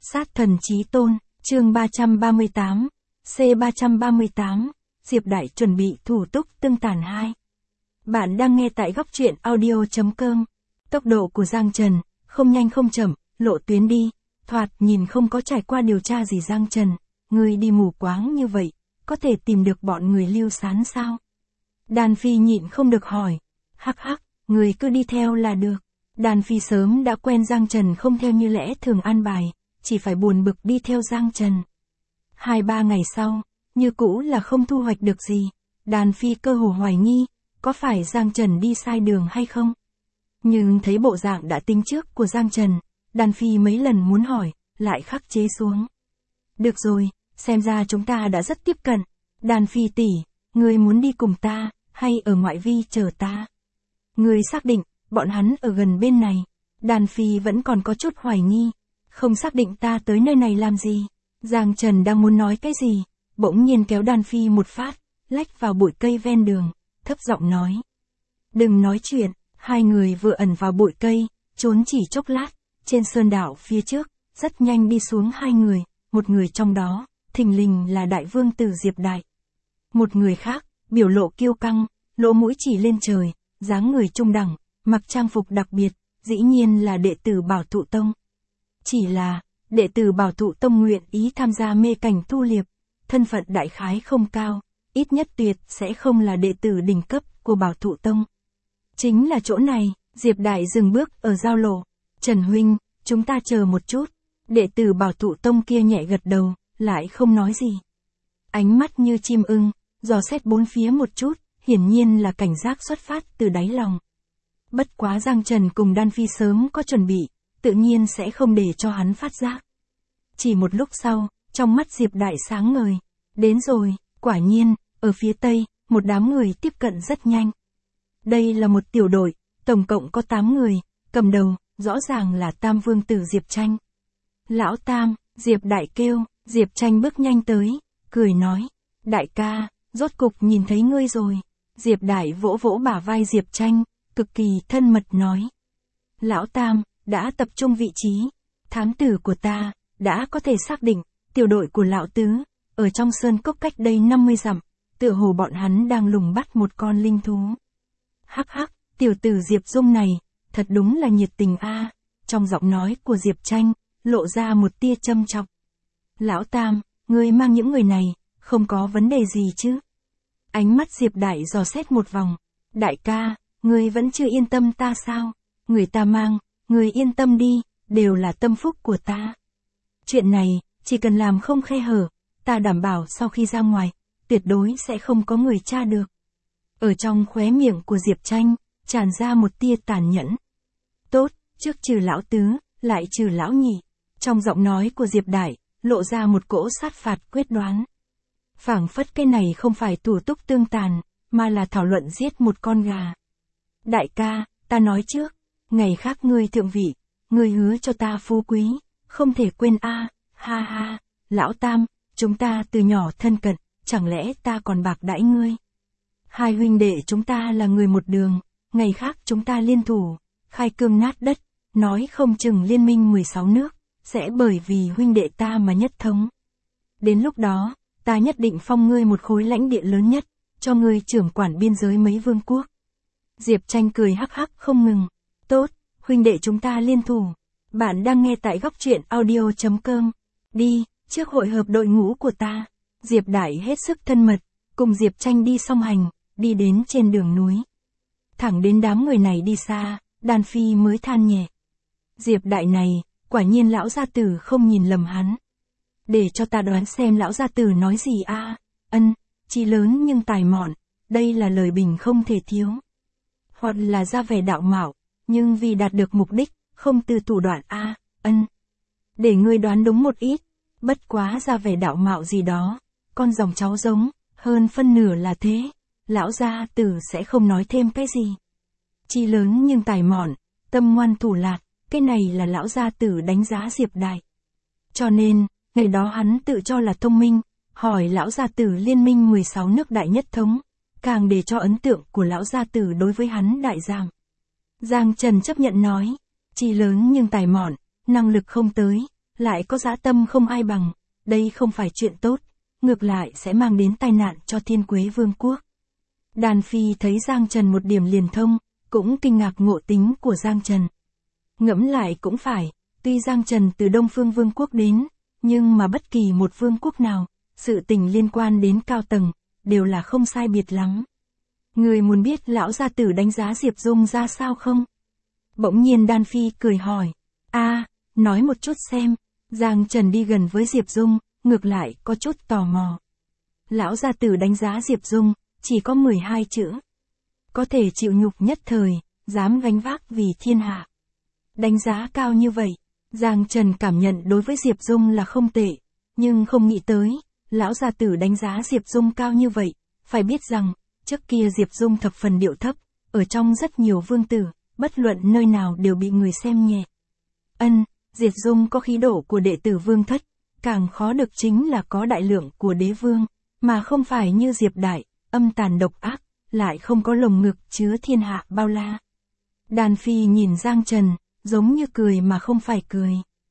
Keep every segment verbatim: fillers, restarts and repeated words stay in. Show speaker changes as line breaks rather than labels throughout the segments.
Sát thần chí tôn, chương ba trăm ba mươi tám, C ba trăm ba mươi tám, Diệp Đại chuẩn bị thủ túc tương tàn hai. Bạn đang nghe tại góc truyện audio.com. Tốc độ của Giang Trần, không nhanh không chậm, lộ tuyến đi, thoạt nhìn không có trải qua điều tra gì. Giang Trần, người đi mù quáng như vậy, có thể tìm được bọn người Lưu Sán sao? Đan Phi nhịn không được hỏi. Hắc hắc, người cứ đi theo là được. Đan Phi sớm đã quen Giang Trần không theo như lẽ thường an bài, chỉ phải buồn bực đi theo Giang Trần. Hai ba ngày sau, như cũ là không thu hoạch được gì, Đan Phi cơ hồ hoài nghi, có phải Giang Trần đi sai đường hay không? Nhưng thấy bộ dạng đã tính trước của Giang Trần, Đan Phi mấy lần muốn hỏi, lại khắc chế xuống. Được rồi, xem ra chúng ta đã rất tiếp cận. Đan Phi tỷ, ngươi muốn đi cùng ta, hay ở ngoại vi chờ ta? Ngươi xác định, bọn hắn ở gần bên này. Đan Phi vẫn còn có chút hoài nghi, không xác định ta tới nơi này làm gì. Giang Trần đang muốn nói cái gì, bỗng nhiên kéo Đan Phi một phát, lách vào bụi cây ven đường, thấp giọng nói. Đừng nói chuyện. Hai người vừa ẩn vào bụi cây, trốn chỉ chốc lát, trên sơn đảo phía trước, rất nhanh đi xuống hai người, một người trong đó, thình lình là Đại Vương Tử Diệp Đại. Một người khác, biểu lộ kiêu căng, lỗ mũi chỉ lên trời, dáng người trung đẳng, mặc trang phục đặc biệt, dĩ nhiên là đệ tử Bảo Thụ Tông. Chỉ là, đệ tử Bảo Thụ Tông nguyện ý tham gia mê cảnh thu liệp, thân phận đại khái không cao, ít nhất tuyệt sẽ không là đệ tử đỉnh cấp của Bảo Thụ Tông. Chính là chỗ này, Diệp Đại dừng bước ở giao lộ. Trần huynh, chúng ta chờ một chút. Đệ tử Bảo Thụ Tông kia nhẹ gật đầu, lại không nói gì. Ánh mắt như chim ưng, dò xét bốn phía một chút, hiển nhiên là cảnh giác xuất phát từ đáy lòng. Bất quá Giang Trần cùng Đan Phi sớm có chuẩn bị, tự nhiên sẽ không để cho hắn phát giác. Chỉ một lúc sau, trong mắt Diệp Đại sáng ngời. Đến rồi, quả nhiên, ở phía tây, một đám người tiếp cận rất nhanh. Đây là một tiểu đội, tổng cộng có tám người, cầm đầu, rõ ràng là Tam Vương Tử Diệp Tranh. Lão Tam, Diệp Đại kêu, Diệp Tranh bước nhanh tới, cười nói, đại ca, rốt cục nhìn thấy ngươi rồi. Diệp Đại vỗ vỗ bả vai Diệp Tranh, cực kỳ thân mật nói. Lão Tam, đã tập trung vị trí, thám tử của ta, đã có thể xác định, tiểu đội của Lão Tứ, ở trong sơn cốc cách đây năm mươi dặm, tựa hồ bọn hắn đang lùng bắt một con linh thú. Hắc hắc, tiểu tử Diệp Dung này, thật đúng là nhiệt tình a. Trong giọng nói của Diệp Tranh, lộ ra một tia châm chọc. Lão Tam, ngươi mang những người này, không có vấn đề gì chứ? Ánh mắt Diệp Đại dò xét một vòng. Đại ca, ngươi vẫn chưa yên tâm ta sao? Người ta mang, ngươi yên tâm đi, đều là tâm phúc của ta. Chuyện này, chỉ cần làm không khe hở, ta đảm bảo sau khi ra ngoài, tuyệt đối sẽ không có người tra được. Ở trong khóe miệng của Diệp Tranh, tràn ra một tia tàn nhẫn. Tốt, trước trừ Lão Tứ, lại trừ Lão Nhị. Trong giọng nói của Diệp Đại, lộ ra một cỗ sát phạt quyết đoán. Phảng phất cái này không phải thủ túc tương tàn, mà là thảo luận giết một con gà. Đại ca, ta nói trước, ngày khác ngươi thượng vị, ngươi hứa cho ta phú quý, không thể quên a. Ha ha, Lão Tam, chúng ta từ nhỏ thân cận, chẳng lẽ ta còn bạc đãi ngươi? Hai huynh đệ chúng ta là người một đường, ngày khác chúng ta liên thủ, khai cương nát đất, nói không chừng liên minh mười sáu nước, sẽ bởi vì huynh đệ ta mà nhất thống. Đến lúc đó, ta nhất định phong ngươi một khối lãnh địa lớn nhất, cho ngươi trưởng quản biên giới mấy vương quốc. Diệp Tranh cười hắc hắc không ngừng. Tốt, huynh đệ chúng ta liên thủ. Bạn đang nghe tại góc truyện audio.com. Đi, trước hội hợp đội ngũ của ta. Diệp Đại hết sức thân mật, cùng Diệp Tranh đi song hành, đi đến trên đường núi. Thẳng đến đám người này đi xa, Đan Phi mới than nhẹ. Diệp Đại này, quả nhiên lão gia tử không nhìn lầm hắn. Để cho ta đoán xem lão gia tử nói gì a. À? Ân, chí lớn nhưng tài mọn, đây là lời bình không thể thiếu. Hoặc là ra vẻ đạo mạo, nhưng vì đạt được mục đích, không từ thủ đoạn a. À? Ân. Để ngươi đoán đúng một ít, bất quá ra vẻ đạo mạo gì đó, con dòng cháu giống, hơn phân nửa là thế. Lão gia tử sẽ không nói thêm cái gì. Chí lớn nhưng tài mọn, tâm ngoan thủ lạt, cái này là lão gia tử đánh giá Diệp Đại. Cho nên, ngày đó hắn tự cho là thông minh, hỏi lão gia tử liên minh mười sáu nước đại nhất thống, càng để cho ấn tượng của lão gia tử đối với hắn đại giảm. Giang Trần chấp nhận nói, chí lớn nhưng tài mọn, năng lực không tới, lại có dã tâm không ai bằng, đây không phải chuyện tốt, ngược lại sẽ mang đến tai nạn cho Thiên Quế Vương quốc. Đan Phi thấy Giang Trần một điểm liền thông, cũng kinh ngạc ngộ tính của Giang Trần. Ngẫm lại cũng phải, tuy Giang Trần từ Đông Phương Vương quốc đến, nhưng mà bất kỳ một vương quốc nào, sự tình liên quan đến cao tầng, đều là không sai biệt lắm. Người muốn biết lão gia tử đánh giá Diệp Dung ra sao không? Bỗng nhiên Đan Phi cười hỏi. A, nói một chút xem. Giang Trần đi gần với Diệp Dung, ngược lại có chút tò mò. Lão gia tử đánh giá Diệp Dung, chỉ có mười hai chữ. Có thể chịu nhục nhất thời, dám gánh vác vì thiên hạ. Đánh giá cao như vậy, Giang Trần cảm nhận đối với Diệp Dung là không tệ, nhưng không nghĩ tới, lão gia tử đánh giá Diệp Dung cao như vậy, phải biết rằng, trước kia Diệp Dung thập phần điệu thấp, ở trong rất nhiều vương tử, bất luận nơi nào đều bị người xem nhẹ. Ân, Diệp Dung có khí độ của đệ tử vương thất, càng khó được chính là có đại lượng của đế vương, mà không phải như Diệp Đại, âm tàn độc ác, lại không có lồng ngực chứa thiên hạ bao la. Đan Phi nhìn Giang Trần, giống như cười mà không phải cười.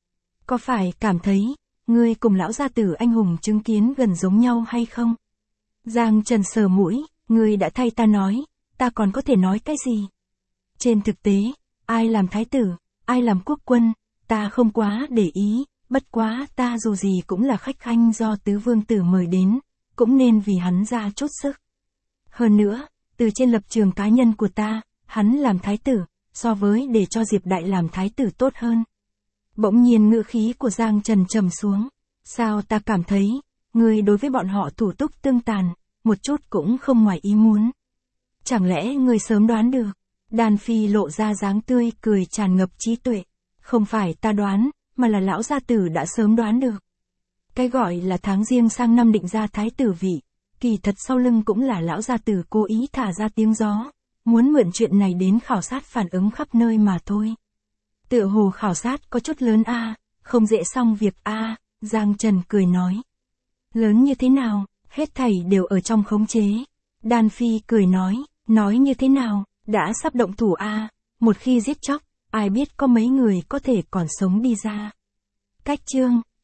Có phải cảm thấy, ngươi cùng lão gia tử anh hùng chứng kiến gần giống nhau hay không? Giang Trần sờ mũi, ngươi đã thay ta nói, ta còn có thể nói cái gì? Trên thực tế, ai làm thái tử, ai làm quốc quân, ta không quá để ý, bất quá ta dù gì cũng là khách khanh do tứ vương tử mời đến, cũng nên vì hắn ra chút sức. Hơn nữa, từ trên lập trường cá nhân của ta, hắn làm thái tử, so với để cho Diệp Đại làm thái tử tốt hơn. Bỗng nhiên ngữ khí của Giang Trần trầm xuống. Sao ta cảm thấy, ngươi đối với bọn họ thủ túc tương tàn, một chút cũng không ngoài ý muốn. Chẳng lẽ ngươi sớm đoán được? Đan Phi lộ ra dáng tươi cười tràn ngập trí tuệ. Không phải ta đoán, mà là lão gia tử đã sớm đoán được. Cái gọi là tháng riêng sang năm định ra thái tử vị, kỳ thật sau lưng cũng là lão gia tử cố ý thả ra tiếng gió, muốn mượn chuyện này đến khảo sát phản ứng khắp nơi mà thôi. Tựa hồ khảo sát có chút lớn a, không dễ xong việc a, Giang Trần cười nói. Lớn như thế nào, hết thảy đều ở trong khống chế. Đan Phi cười nói, nói như thế nào, đã sắp động thủ a, một khi giết chóc, ai biết có mấy người có thể còn sống đi ra. Cách chương